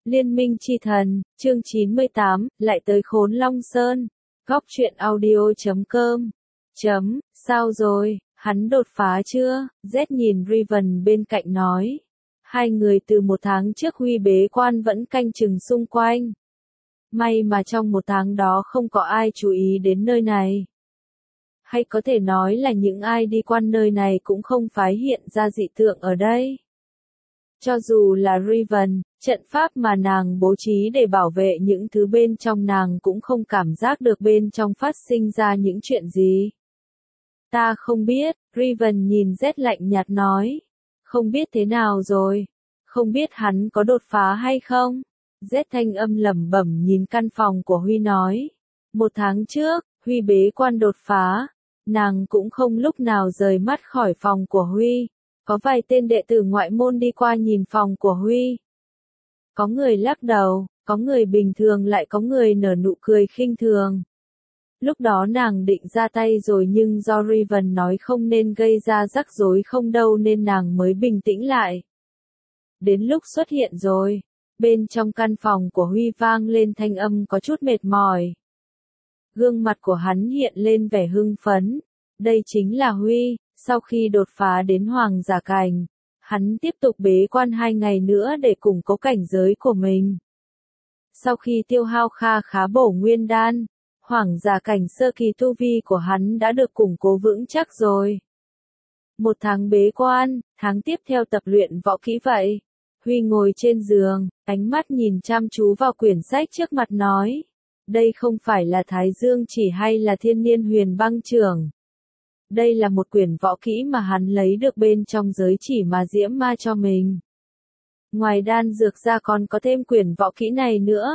Liên minh chi thần, chương 98, lại tới Khốn Long Sơn. Góc truyện audio.com. Sao rồi, hắn đột phá chưa? Z nhìn Riven bên cạnh nói. Hai người từ 1 tháng trước Huy bế quan vẫn canh chừng xung quanh. May mà trong 1 tháng đó không có ai chú ý đến nơi này. Hay có thể nói là những ai đi qua nơi này cũng không phái hiện ra dị tượng ở đây. Cho dù là Riven, trận pháp mà nàng bố trí để bảo vệ những thứ bên trong nàng cũng không cảm giác được bên trong phát sinh ra những chuyện gì. Ta không biết, Riven nhìn Z lạnh nhạt nói. Không biết thế nào rồi, không biết hắn có đột phá hay không? Z thanh âm lẩm bẩm nhìn căn phòng của Huy nói. 1 tháng trước, Huy bế quan đột phá, nàng cũng không lúc nào rời mắt khỏi phòng của Huy. Có vài tên đệ tử ngoại môn đi qua nhìn phòng của Huy. Có người lắc đầu, có người bình thường lại có người nở nụ cười khinh thường. Lúc đó nàng định ra tay rồi nhưng do Riven nói không nên gây ra rắc rối không đâu nên nàng mới bình tĩnh lại. Đến lúc xuất hiện rồi, bên trong căn phòng của Huy vang lên thanh âm có chút mệt mỏi. Gương mặt của hắn hiện lên vẻ hưng phấn. Đây chính là Huy. Sau khi đột phá đến Hoàng giả cảnh, hắn tiếp tục bế quan 2 ngày nữa để củng cố cảnh giới của mình. Sau khi tiêu hao khá bổ nguyên đan, Hoàng giả cảnh sơ kỳ tu vi của hắn đã được củng cố vững chắc rồi. 1 tháng bế quan, tháng tiếp theo tập luyện võ kỹ vậy. Huy ngồi trên giường, ánh mắt nhìn chăm chú vào quyển sách trước mặt nói. Đây không phải là Thái Dương chỉ hay là Thiên Niên Huyền Băng Chưởng. Đây là một quyển võ kỹ mà hắn lấy được bên trong giới chỉ mà Diễm Ma cho mình. Ngoài đan dược ra còn có thêm quyển võ kỹ này nữa.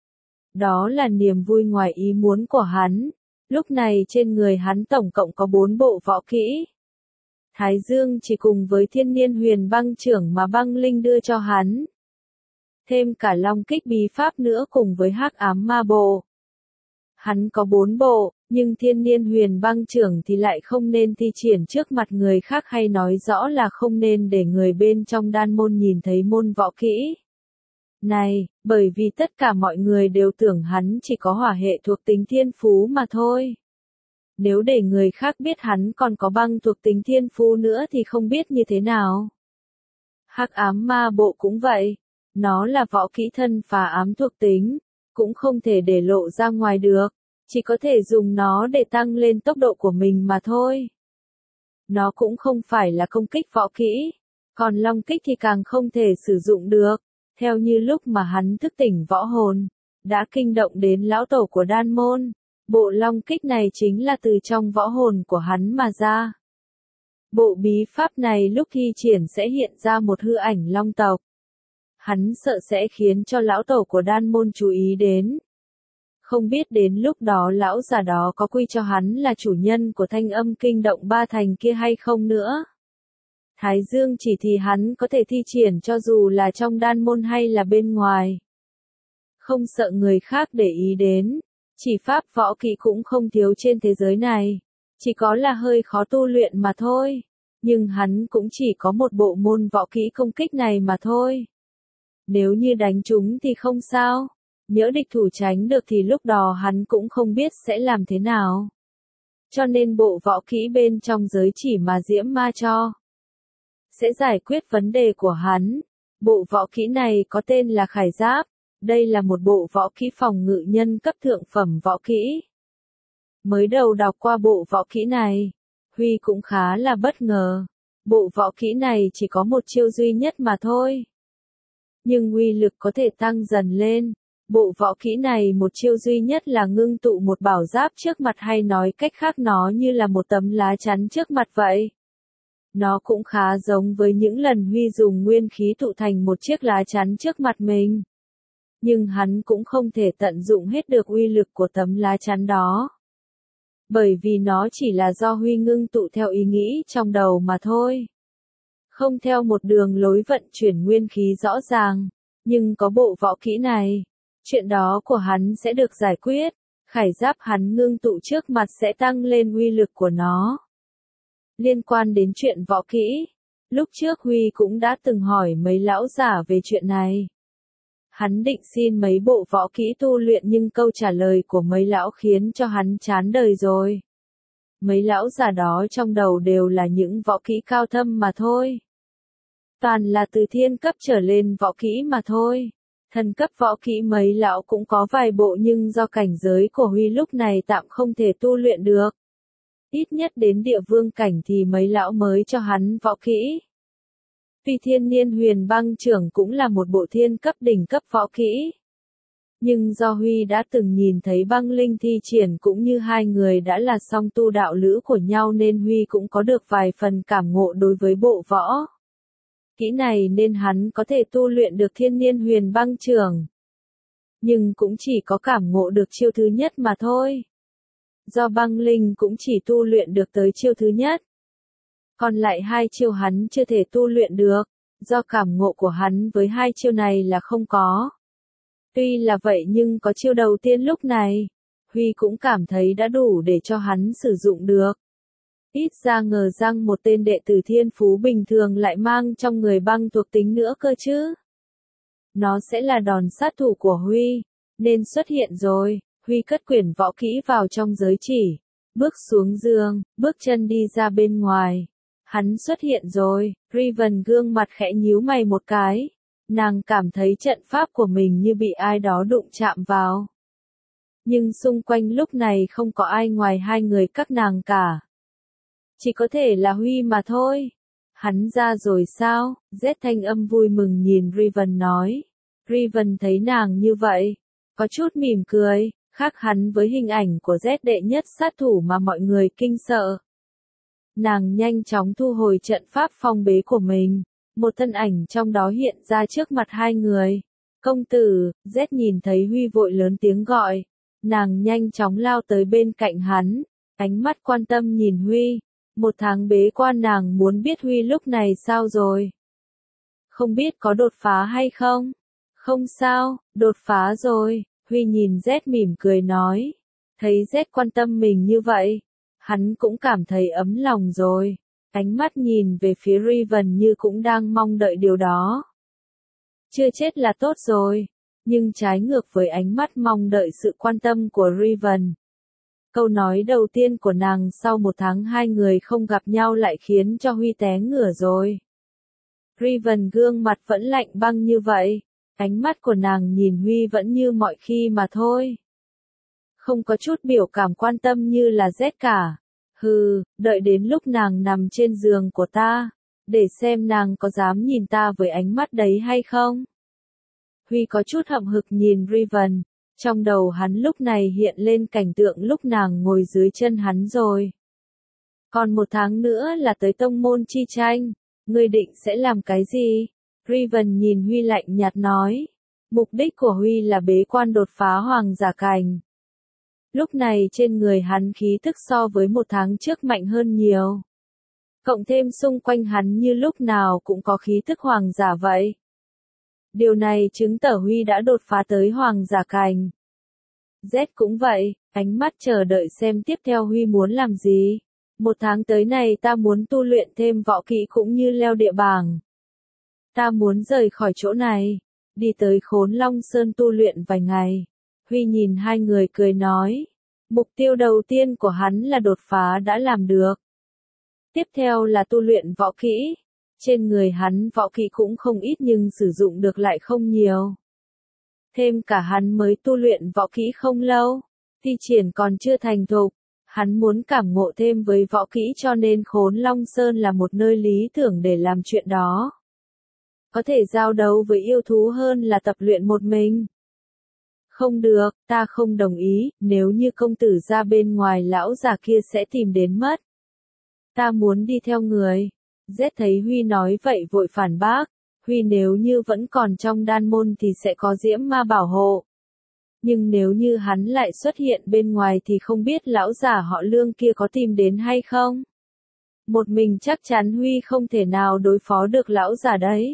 Đó là niềm vui ngoài ý muốn của hắn. Lúc này trên người hắn tổng cộng có 4 bộ võ kỹ. Thái Dương chỉ cùng với Thiên Niên Huyền Băng Chưởng mà băng linh đưa cho hắn. Thêm cả Long Kích bí pháp nữa cùng với Hắc Ám Ma Bộ. Hắn có 4 bộ, nhưng Thiên Niên Huyền Băng Chưởng thì lại không nên thi triển trước mặt người khác hay nói rõ là không nên để người bên trong đan môn nhìn thấy môn võ kỹ. Này, bởi vì tất cả mọi người đều tưởng hắn chỉ có hỏa hệ thuộc tính thiên phú mà thôi. Nếu để người khác biết hắn còn có băng thuộc tính thiên phú nữa thì không biết như thế nào. Hắc Ám Ma Bộ cũng vậy, nó là võ kỹ thân phá ám thuộc tính, cũng không thể để lộ ra ngoài được. Chỉ có thể dùng nó để tăng lên tốc độ của mình mà thôi. Nó cũng không phải là công kích võ kỹ. Còn Long Kích thì càng không thể sử dụng được. Theo như lúc mà hắn thức tỉnh võ hồn, đã kinh động đến lão tổ của đan môn. Bộ Long Kích này chính là từ trong võ hồn của hắn mà ra. Bộ bí pháp này lúc thi triển sẽ hiện ra một hư ảnh long tộc. Hắn sợ sẽ khiến cho lão tổ của đan môn chú ý đến. Không biết đến lúc đó lão già đó có quy cho hắn là chủ nhân của thanh âm kinh động 3 thành kia hay không nữa. Thái Dương chỉ thì hắn có thể thi triển cho dù là trong đan môn hay là bên ngoài. Không sợ người khác để ý đến. Chỉ pháp võ kỹ cũng không thiếu trên thế giới này. Chỉ có là hơi khó tu luyện mà thôi. Nhưng hắn cũng chỉ có một bộ môn võ kỹ công kích này mà thôi. Nếu như đánh chúng thì không sao. Nhỡ địch thủ tránh được thì lúc đó hắn cũng không biết sẽ làm thế nào. Cho nên bộ võ kỹ bên trong giới chỉ mà Diễm Ma cho sẽ giải quyết vấn đề của hắn. Bộ võ kỹ này có tên là Khải Giáp. Đây là một bộ võ kỹ phòng ngự nhân cấp thượng phẩm võ kỹ. Mới đầu đọc qua bộ võ kỹ này, Huy cũng khá là bất ngờ. Bộ võ kỹ này chỉ có một chiêu duy nhất mà thôi. Nhưng uy lực có thể tăng dần lên. Bộ võ kỹ này một chiêu duy nhất là ngưng tụ một bảo giáp trước mặt hay nói cách khác nó như là một tấm lá chắn trước mặt vậy. Nó cũng khá giống với những lần Huy dùng nguyên khí tụ thành một chiếc lá chắn trước mặt mình. Nhưng hắn cũng không thể tận dụng hết được uy lực của tấm lá chắn đó. Bởi vì nó chỉ là do Huy ngưng tụ theo ý nghĩ trong đầu mà thôi. Không theo một đường lối vận chuyển nguyên khí rõ ràng. Nhưng có bộ võ kỹ này, chuyện đó của hắn sẽ được giải quyết. Khải giáp hắn ngưng tụ trước mặt sẽ tăng lên uy lực của nó. Liên quan đến chuyện võ kỹ, lúc trước Huy cũng đã từng hỏi mấy lão giả về chuyện này. Hắn định xin mấy bộ võ kỹ tu luyện nhưng câu trả lời của mấy lão khiến cho hắn chán đời rồi. Mấy lão già đó trong đầu đều là những võ kỹ cao thâm mà thôi. Toàn là từ thiên cấp trở lên võ kỹ mà thôi. Thần cấp võ kỹ mấy lão cũng có vài bộ nhưng do cảnh giới của Huy lúc này tạm không thể tu luyện được. Ít nhất đến địa vương cảnh thì mấy lão mới cho hắn võ kỹ. Tuy thiên niên huyền băng trưởng cũng là một bộ thiên cấp đỉnh cấp võ kỹ. Nhưng do Huy đã từng nhìn thấy băng linh thi triển cũng như hai người đã là song tu đạo lữ của nhau nên Huy cũng có được vài phần cảm ngộ đối với bộ võ kỹ này nên hắn có thể tu luyện được thiên niên huyền băng trưởng. Nhưng cũng chỉ có cảm ngộ được chiêu thứ nhất mà thôi. Do băng linh cũng chỉ tu luyện được tới chiêu thứ nhất. Còn lại hai chiêu hắn chưa thể tu luyện được, do cảm ngộ của hắn với hai chiêu này là không có. Tuy là vậy nhưng có chiêu đầu tiên lúc này, Huy cũng cảm thấy đã đủ để cho hắn sử dụng được. Ít ra ngờ rằng một tên đệ tử thiên phú bình thường lại mang trong người băng thuộc tính nữa cơ chứ. Nó sẽ là đòn sát thủ của Huy, nên xuất hiện rồi. Huy cất quyển võ kỹ vào trong giới chỉ, bước xuống giường, bước chân đi ra bên ngoài. Hắn xuất hiện rồi, Riven gương mặt khẽ nhíu mày một cái. Nàng cảm thấy trận pháp của mình như bị ai đó đụng chạm vào. Nhưng xung quanh lúc này không có ai ngoài hai người các nàng cả. Chỉ có thể là Huy mà thôi. Hắn ra rồi sao? Z thanh âm vui mừng nhìn Riven nói. Riven thấy nàng như vậy, có chút mỉm cười, khác hắn với hình ảnh của Z đệ nhất sát thủ mà mọi người kinh sợ. Nàng nhanh chóng thu hồi trận pháp phong bế của mình, một thân ảnh trong đó hiện ra trước mặt hai người. Công tử, Z nhìn thấy Huy vội lớn tiếng gọi, nàng nhanh chóng lao tới bên cạnh hắn, ánh mắt quan tâm nhìn Huy. Một tháng bế quan nàng muốn biết Huy lúc này sao rồi. Không biết có đột phá hay không? Không sao, đột phá rồi, Huy nhìn Z mỉm cười nói. Thấy Z quan tâm mình như vậy, hắn cũng cảm thấy ấm lòng rồi. Ánh mắt nhìn về phía Riven như cũng đang mong đợi điều đó. Chưa chết là tốt rồi, nhưng trái ngược với ánh mắt mong đợi sự quan tâm của Riven. Câu nói đầu tiên của nàng sau một tháng hai người không gặp nhau lại khiến cho Huy té ngửa rồi. Riven gương mặt vẫn lạnh băng như vậy, ánh mắt của nàng nhìn Huy vẫn như mọi khi mà thôi. Không có chút biểu cảm quan tâm như là Z cả. Hừ, đợi đến lúc nàng nằm trên giường của ta, để xem nàng có dám nhìn ta với ánh mắt đấy hay không. Huy có chút hậm hực nhìn Riven. Trong đầu hắn lúc này hiện lên cảnh tượng lúc nàng ngồi dưới chân hắn rồi. Còn một tháng nữa là tới tông môn chi tranh, ngươi định sẽ làm cái gì? Riven nhìn Huy lạnh nhạt nói. Mục đích của Huy là bế quan đột phá hoàng giả cảnh. Lúc này trên người hắn khí tức so với một tháng trước mạnh hơn nhiều. Cộng thêm xung quanh hắn như lúc nào cũng có khí tức hoàng giả vậy. Điều này chứng tỏ Huy đã đột phá tới hoàng giả cảnh. Z cũng vậy, ánh mắt chờ đợi xem tiếp theo Huy muốn làm gì. Một tháng tới này ta muốn tu luyện thêm võ kỹ cũng như leo địa bảng. Ta muốn rời khỏi chỗ này, đi tới Khốn Long Sơn tu luyện vài ngày. Huy nhìn hai người cười nói. Mục tiêu đầu tiên của hắn là đột phá đã làm được. Tiếp theo là tu luyện võ kỹ. Trên người hắn võ kỹ cũng không ít nhưng sử dụng được lại không nhiều. Thêm cả hắn mới tu luyện võ kỹ không lâu, thi triển còn chưa thành thục. Hắn muốn cảm ngộ thêm với võ kỹ cho nên Khốn Long Sơn là một nơi lý tưởng để làm chuyện đó. Có thể giao đấu với yêu thú hơn là tập luyện một mình. Không được, ta không đồng ý, nếu như công tử ra bên ngoài lão già kia sẽ tìm đến mất. Ta muốn đi theo người. Z thấy Huy nói vậy vội phản bác. Huy nếu như vẫn còn trong đan môn thì sẽ có diễm ma bảo hộ. Nhưng nếu như hắn lại xuất hiện bên ngoài thì không biết lão già họ Lương kia có tìm đến hay không. Một mình chắc chắn Huy không thể nào đối phó được lão già đấy.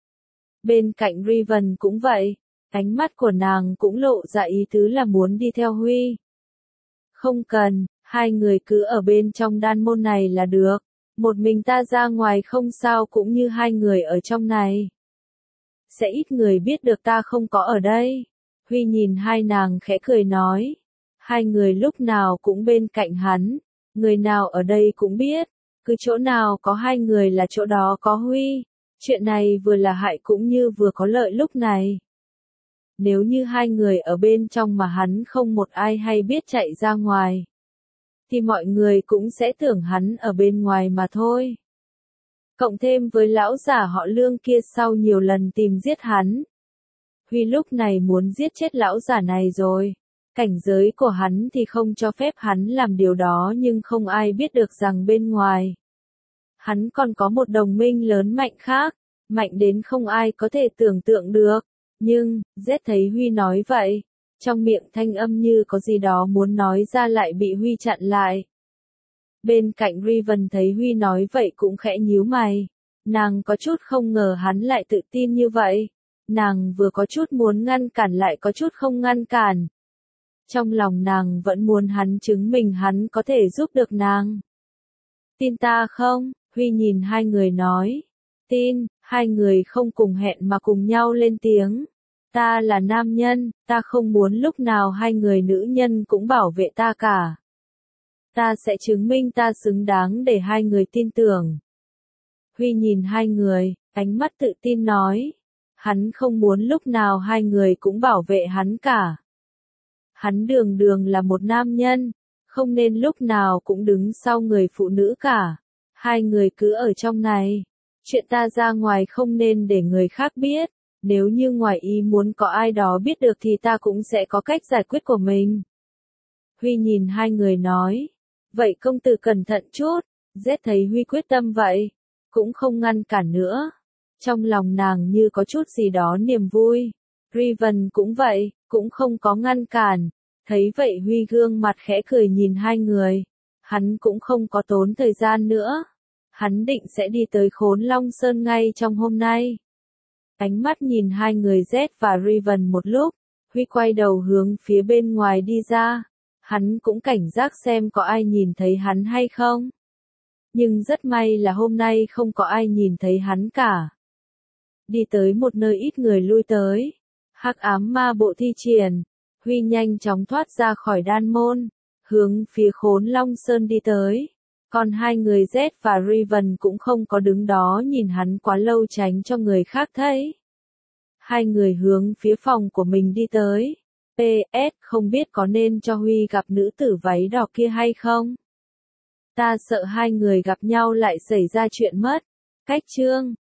Bên cạnh Riven cũng vậy, ánh mắt của nàng cũng lộ ra ý tứ là muốn đi theo Huy. Không cần, hai người cứ ở bên trong đan môn này là được. Một mình ta ra ngoài không sao cũng như hai người ở trong này. sẽ ít người biết được ta không có ở đây. Huy nhìn hai nàng khẽ cười nói. Hai người lúc nào cũng bên cạnh hắn, người nào ở đây cũng biết, cứ chỗ nào có hai người là chỗ đó có Huy. Chuyện này vừa là hại cũng như vừa có lợi lúc này. Nếu như hai người ở bên trong mà hắn không một ai hay biết chạy ra ngoài, thì mọi người cũng sẽ tưởng hắn ở bên ngoài mà thôi. Cộng thêm với lão giả họ Lương kia sau nhiều lần tìm giết hắn, Huy lúc này muốn giết chết lão giả này rồi. Cảnh giới của hắn thì không cho phép hắn làm điều đó, nhưng không ai biết được rằng bên ngoài hắn còn có một đồng minh lớn mạnh khác, mạnh đến không ai có thể tưởng tượng được. Nhưng, Z thấy Huy nói vậy, trong miệng thanh âm như có gì đó muốn nói ra lại bị Huy chặn lại. Bên cạnh Riven thấy Huy nói vậy cũng khẽ nhíu mày. Nàng có chút không ngờ hắn lại tự tin như vậy. Nàng vừa có chút muốn ngăn cản lại có chút không ngăn cản. Trong lòng nàng vẫn muốn hắn chứng minh hắn có thể giúp được nàng. Tin ta không? Huy nhìn hai người nói. Tin. Hai người không cùng hẹn mà cùng nhau lên tiếng. Ta là nam nhân, ta không muốn lúc nào hai người nữ nhân cũng bảo vệ ta cả. Ta sẽ chứng minh ta xứng đáng để hai người tin tưởng. Huy nhìn hai người, ánh mắt tự tin nói. Hắn không muốn lúc nào hai người cũng bảo vệ hắn cả. Hắn đường đường là một nam nhân, không nên lúc nào cũng đứng sau người phụ nữ cả. Hai người cứ ở trong này. Chuyện ta ra ngoài không nên để người khác biết. Nếu như ngoài ý muốn có ai đó biết được thì ta cũng sẽ có cách giải quyết của mình. Huy nhìn hai người nói. Vậy công tử cẩn thận chút. Z thấy Huy quyết tâm vậy, cũng không ngăn cản nữa. Trong lòng nàng như có chút gì đó niềm vui. Riven cũng vậy, cũng không có ngăn cản. Thấy vậy Huy gương mặt khẽ cười nhìn hai người. Hắn cũng không có tốn thời gian nữa. Hắn định sẽ đi tới Khốn Long Sơn ngay trong hôm nay. Ánh mắt nhìn hai người Z và Riven một lúc, Huy quay đầu hướng phía bên ngoài đi ra. Hắn cũng cảnh giác xem có ai nhìn thấy hắn hay không. Nhưng rất may là hôm nay không có ai nhìn thấy hắn cả. Đi tới một nơi ít người lui tới. Hắc ám ma bộ thi triển. Huy nhanh chóng thoát ra khỏi đan môn, hướng phía Khốn Long Sơn đi tới. Còn hai người Z và Riven cũng không có đứng đó nhìn hắn quá lâu tránh cho người khác thấy. Hai người hướng phía phòng của mình đi tới. PS, không biết có nên cho Huy gặp nữ tử váy đỏ kia hay không? Ta sợ hai người gặp nhau lại xảy ra chuyện mất. Cách chương